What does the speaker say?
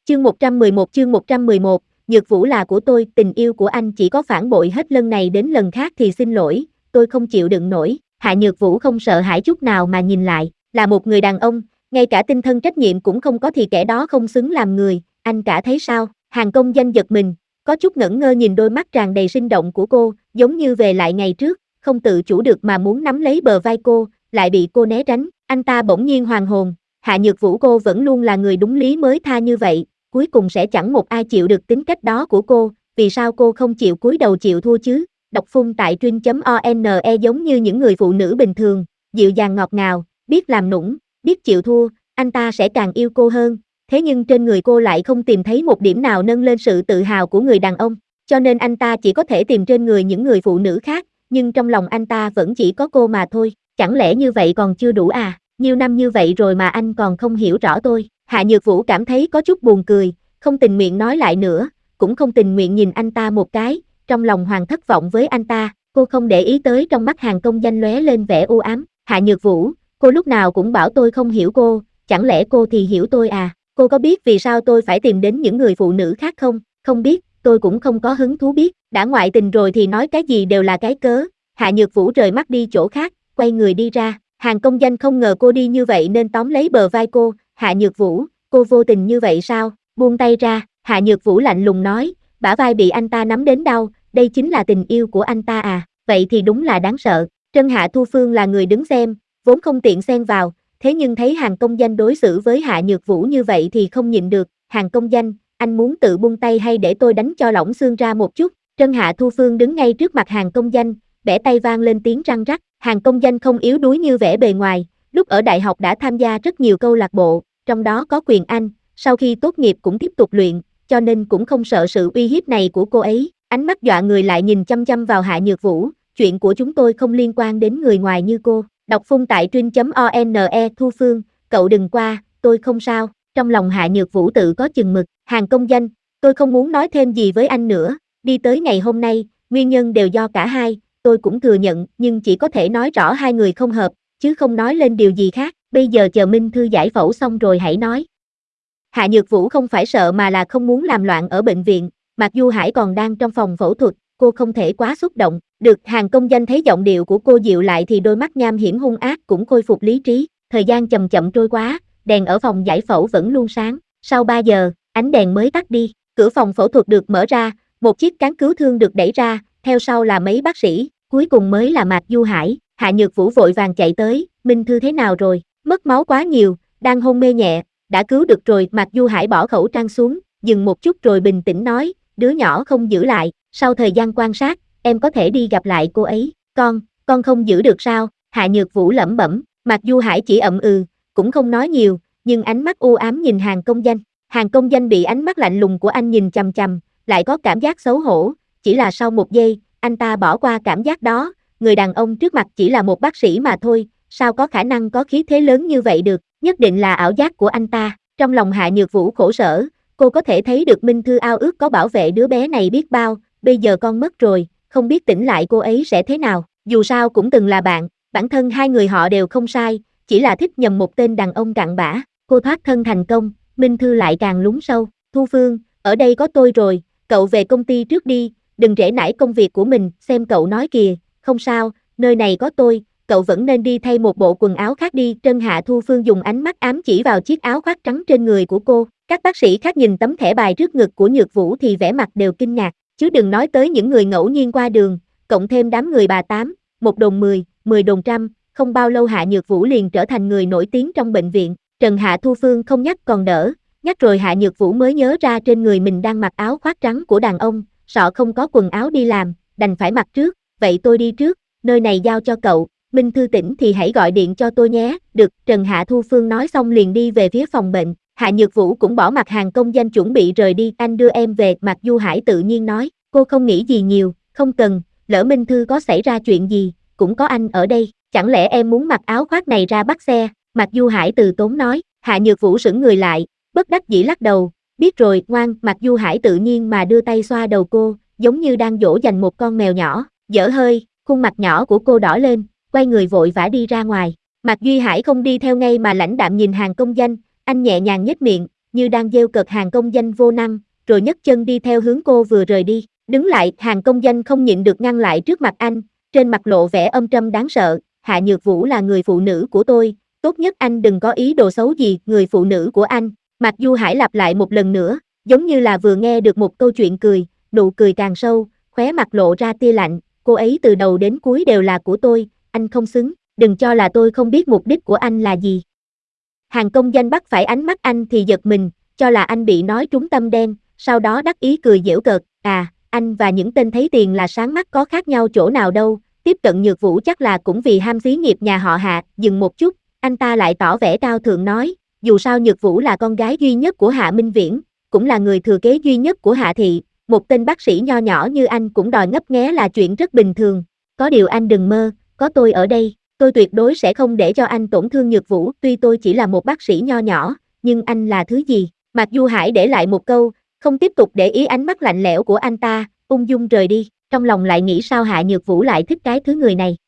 Chương 111, Nhược Vũ là của tôi, tình yêu của anh chỉ có phản bội hết lần này đến lần khác thì xin lỗi, tôi không chịu đựng nổi. Hạ Nhược Vũ không sợ hãi chút nào mà nhìn lại, là một người đàn ông, ngay cả tinh thần trách nhiệm cũng không có thì kẻ đó không xứng làm người, anh cả thấy sao? Hàng Công Danh giật mình, có chút ngẩn ngơ nhìn đôi mắt tràn đầy sinh động của cô, giống như về lại ngày trước, không tự chủ được mà muốn nắm lấy bờ vai cô, lại bị cô né tránh, anh ta bỗng nhiên hoàn hồn. Hạ Nhược Vũ cô vẫn luôn là người đúng lý mới tha như vậy, cuối cùng sẽ chẳng một ai chịu được tính cách đó của cô, vì sao cô không chịu cúi đầu chịu thua chứ? Đọc phun tại truyện.one giống như những người phụ nữ bình thường, dịu dàng ngọt ngào, biết làm nũng, biết chịu thua, anh ta sẽ càng yêu cô hơn, thế nhưng trên người cô lại không tìm thấy một điểm nào nâng lên sự tự hào của người đàn ông, cho nên anh ta chỉ có thể tìm trên người những người phụ nữ khác, nhưng trong lòng anh ta vẫn chỉ có cô mà thôi, chẳng lẽ như vậy còn chưa đủ à? Nhiều năm như vậy rồi mà anh còn không hiểu rõ tôi. Hạ Nhược Vũ cảm thấy có chút buồn cười, không tình nguyện nói lại nữa, cũng không tình nguyện nhìn anh ta một cái, trong lòng Hoàng thất vọng với anh ta, cô không để ý tới trong mắt Hàng Công Danh lóe lên vẻ u ám. Hạ Nhược Vũ, cô lúc nào cũng bảo tôi không hiểu cô, chẳng lẽ cô thì hiểu tôi à? Cô có biết vì sao tôi phải tìm đến những người phụ nữ khác không? Không biết, tôi cũng không có hứng thú biết, đã ngoại tình rồi thì nói cái gì đều là cái cớ. Hạ Nhược Vũ rời mắt đi chỗ khác, quay người đi ra. Hàng Công Danh không ngờ cô đi như vậy nên tóm lấy bờ vai cô. Hạ Nhược Vũ, cô vô tình như vậy sao? Buông tay ra, Hạ Nhược Vũ lạnh lùng nói, bả vai bị anh ta nắm đến đau, đây chính là tình yêu của anh ta à? Vậy thì đúng là đáng sợ. Trân Hạ Thu Phương là người đứng xem, vốn không tiện xen vào, thế nhưng thấy Hàng Công Danh đối xử với Hạ Nhược Vũ như vậy thì không nhịn được. Hàng Công Danh, anh muốn tự buông tay hay để tôi đánh cho lỏng xương ra một chút? Trân Hạ Thu Phương đứng ngay trước mặt Hàng Công Danh, bẻ tay vang lên tiếng răng rắc. Hàng Công Danh không yếu đuối như vẻ bề ngoài, lúc ở đại học đã tham gia rất nhiều câu lạc bộ, trong đó có Quyền Anh, sau khi tốt nghiệp cũng tiếp tục luyện, cho nên cũng không sợ sự uy hiếp này của cô ấy. Ánh mắt dọa người lại nhìn chăm chăm vào Hạ Nhược Vũ, chuyện của chúng tôi không liên quan đến người ngoài như cô. Đọc phun tại truyện.one Thu Phương, cậu đừng qua, tôi không sao. Trong lòng Hạ Nhược Vũ tự có chừng mực. Hàng Công Danh, tôi không muốn nói thêm gì với anh nữa, đi tới ngày hôm nay, nguyên nhân đều do cả hai, tôi cũng thừa nhận, nhưng chỉ có thể nói rõ hai người không hợp, chứ không nói lên điều gì khác, bây giờ chờ Minh Thư giải phẫu xong rồi hãy nói. Hạ Nhược Vũ không phải sợ mà là không muốn làm loạn ở bệnh viện, Mạc Du Hải còn đang trong phòng phẫu thuật, cô không thể quá xúc động. Được. Hàng Công Danh thấy giọng điệu của cô dịu lại thì đôi mắt nham hiểm hung ác cũng khôi phục lý trí. Thời gian chậm chậm trôi qua, đèn ở phòng giải phẫu vẫn luôn sáng. Sau 3 giờ, ánh đèn mới tắt đi. Cửa phòng phẫu thuật được mở ra, một chiếc cán cứu thương được đẩy ra, theo sau là mấy bác sĩ, cuối cùng mới là Mạc Du Hải. Hạ Nhược Vũ vội vàng chạy tới, Minh Thư thế nào rồi? Mất máu quá nhiều, đang hôn mê nhẹ, đã cứu được rồi. Mạc Du Hải bỏ khẩu trang xuống, dừng một chút rồi bình tĩnh nói, đứa nhỏ không giữ lại, sau thời gian quan sát, em có thể đi gặp lại cô ấy. Con không giữ được sao? Hạ Nhược Vũ lẩm bẩm. Mạc Du Hải chỉ ậm cũng không nói nhiều, nhưng ánh mắt u ám nhìn Hàng Công Danh. Hàng Công Danh bị ánh mắt lạnh lùng của anh nhìn chằm chằm, lại có cảm giác xấu hổ, chỉ là sau một giây, anh ta bỏ qua cảm giác đó, người đàn ông trước mặt chỉ là một bác sĩ mà thôi, sao có khả năng có khí thế lớn như vậy được, nhất định là ảo giác của anh ta. Trong lòng Hạ Nhược Vũ khổ sở, cô có thể thấy được Minh Thư ao ước có bảo vệ đứa bé này biết bao, bây giờ con mất rồi, không biết tỉnh lại cô ấy sẽ thế nào, dù sao cũng từng là bạn, bản thân hai người họ đều không sai, chỉ là thích nhầm một tên đàn ông cặn bã. Cô thoát thân thành công, Minh Thư lại càng lún sâu. Thu Phương, ở đây có tôi rồi, cậu về công ty trước đi, đừng trễ nải công việc của mình, xem cậu nói kìa, không sao, nơi này có tôi, cậu vẫn nên đi thay một bộ quần áo khác đi. Trân Hạ Thu Phương dùng ánh mắt ám chỉ vào chiếc áo khoác trắng trên người của cô. Các bác sĩ khác nhìn tấm thẻ bài trước ngực của Nhược Vũ thì vẻ mặt đều kinh ngạc, chứ đừng nói tới những người ngẫu nhiên qua đường, cộng thêm đám người bà tám, một đồn 10, 10 đồn trăm, không bao lâu Hạ Nhược Vũ liền trở thành người nổi tiếng trong bệnh viện. Trần Hạ Thu Phương không nhắc còn đỡ, nhắc rồi Hạ Nhược Vũ mới nhớ ra trên người mình đang mặc áo khoác trắng của đàn ông, sợ không có quần áo đi làm, đành phải mặc trước, vậy tôi đi trước, nơi này giao cho cậu, Minh Thư tỉnh thì hãy gọi điện cho tôi nhé. Được. Trần Hạ Thu Phương nói xong liền đi về phía phòng bệnh. Hạ Nhược Vũ cũng bỏ mặt Hàng Công Danh chuẩn bị rời đi, anh đưa em về. Mạc Du Hải tự nhiên nói, cô không nghĩ gì nhiều, không cần, lỡ Minh Thư có xảy ra chuyện gì, cũng có anh ở đây, chẳng lẽ em muốn mặc áo khoác này ra bắt xe? Mạc Du Hải từ tốn nói. Hạ Nhược Vũ sững người lại, bất đắc dĩ lắc đầu, biết rồi, ngoan. Mạc Du Hải tự nhiên mà đưa tay xoa đầu cô, giống như đang dỗ dành một con mèo nhỏ, dở hơi, khuôn mặt nhỏ của cô đỏ lên, quay người vội vã đi ra ngoài. Mạc Duy Hải không đi theo ngay mà lãnh đạm nhìn Hàng Công Danh, anh nhẹ nhàng nhếch miệng, như đang giễu cợt Hàn Công Danh vô năng, rồi nhấc chân đi theo hướng cô vừa rời đi. Đứng lại, Hàn Công Danh không nhịn được ngăn lại trước mặt anh, trên mặt lộ vẻ âm trầm đáng sợ. Hạ Nhược Vũ là người phụ nữ của tôi, tốt nhất anh đừng có ý đồ xấu gì. Người phụ nữ của anh. Mạc Du Hải lặp lại một lần nữa, giống như là vừa nghe được một câu chuyện cười, nụ cười càng sâu, khóe mặt lộ ra tia lạnh. Cô ấy từ đầu đến cuối đều là của tôi, anh không xứng, đừng cho là tôi không biết mục đích của anh là gì. Hàn Công Danh bắt phải ánh mắt anh thì giật mình, cho là anh bị nói trúng tâm đen, sau đó đắc ý cười giễu cợt. Anh và những tên thấy tiền là sáng mắt có khác nhau chỗ nào đâu, tiếp cận Nhược Vũ chắc là cũng vì ham xí nghiệp nhà họ Hạ. Dừng một chút, anh ta lại tỏ vẻ cao thượng nói, dù sao Nhược Vũ là con gái duy nhất của Hạ Minh Viễn, cũng là người thừa kế duy nhất của Hạ Thị, một tên bác sĩ nho nhỏ như anh cũng đòi ngấp nghé là chuyện rất bình thường. Có điều anh đừng mơ, có tôi ở đây, tôi tuyệt đối sẽ không để cho anh tổn thương Nhược Vũ. Tuy tôi chỉ là một bác sĩ nho nhỏ, nhưng anh là thứ gì? Mạc Du Hải để lại một câu, không tiếp tục để ý ánh mắt lạnh lẽo của anh ta, ung dung rời đi. Trong lòng lại nghĩ sao Hạ Nhược Vũ lại thích cái thứ người này.